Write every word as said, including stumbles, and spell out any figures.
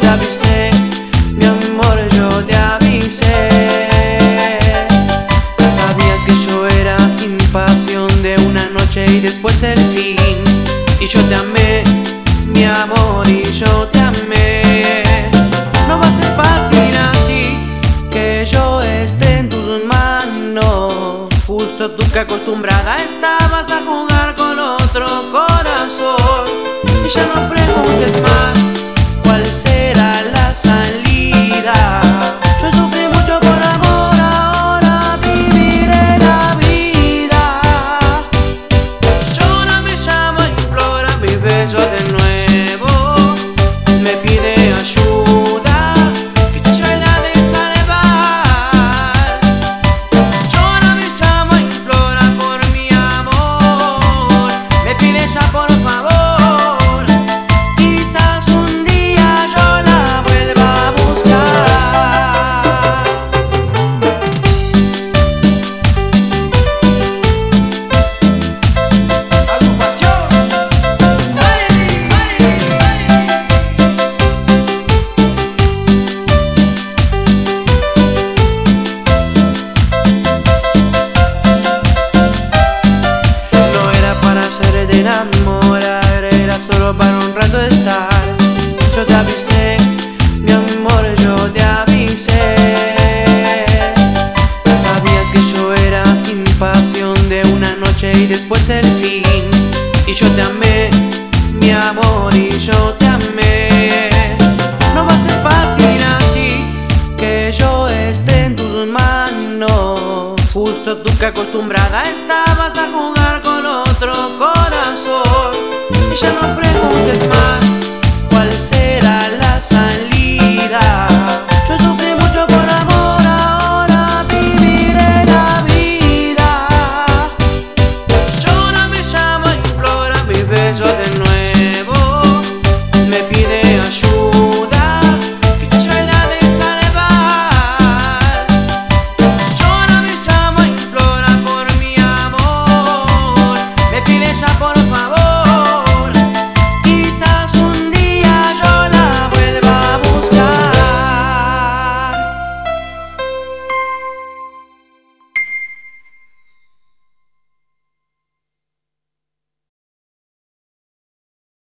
avisé, mi amor, yo te avisé. Ya sabías que yo era sin pasión de una noche y después el fin. Y yo te amé, mi amor, y yo te amé. No va a ser fácil así que yo esté en tus manos. Justo tú que acostumbrada estabas a jugar con otro corazón. Y ya no preguntes más cuál será la salida. Yo sufrí mucho por amor, ahora viviré la vida. Llora, me llama, implora mis besos de nuevo. Me pide ayuda, quizás yo la de salvar. Llora, me llama, implora por mi amor. Me pide ya por favor. De enamorar, era solo para un rato estar. Yo te avisé.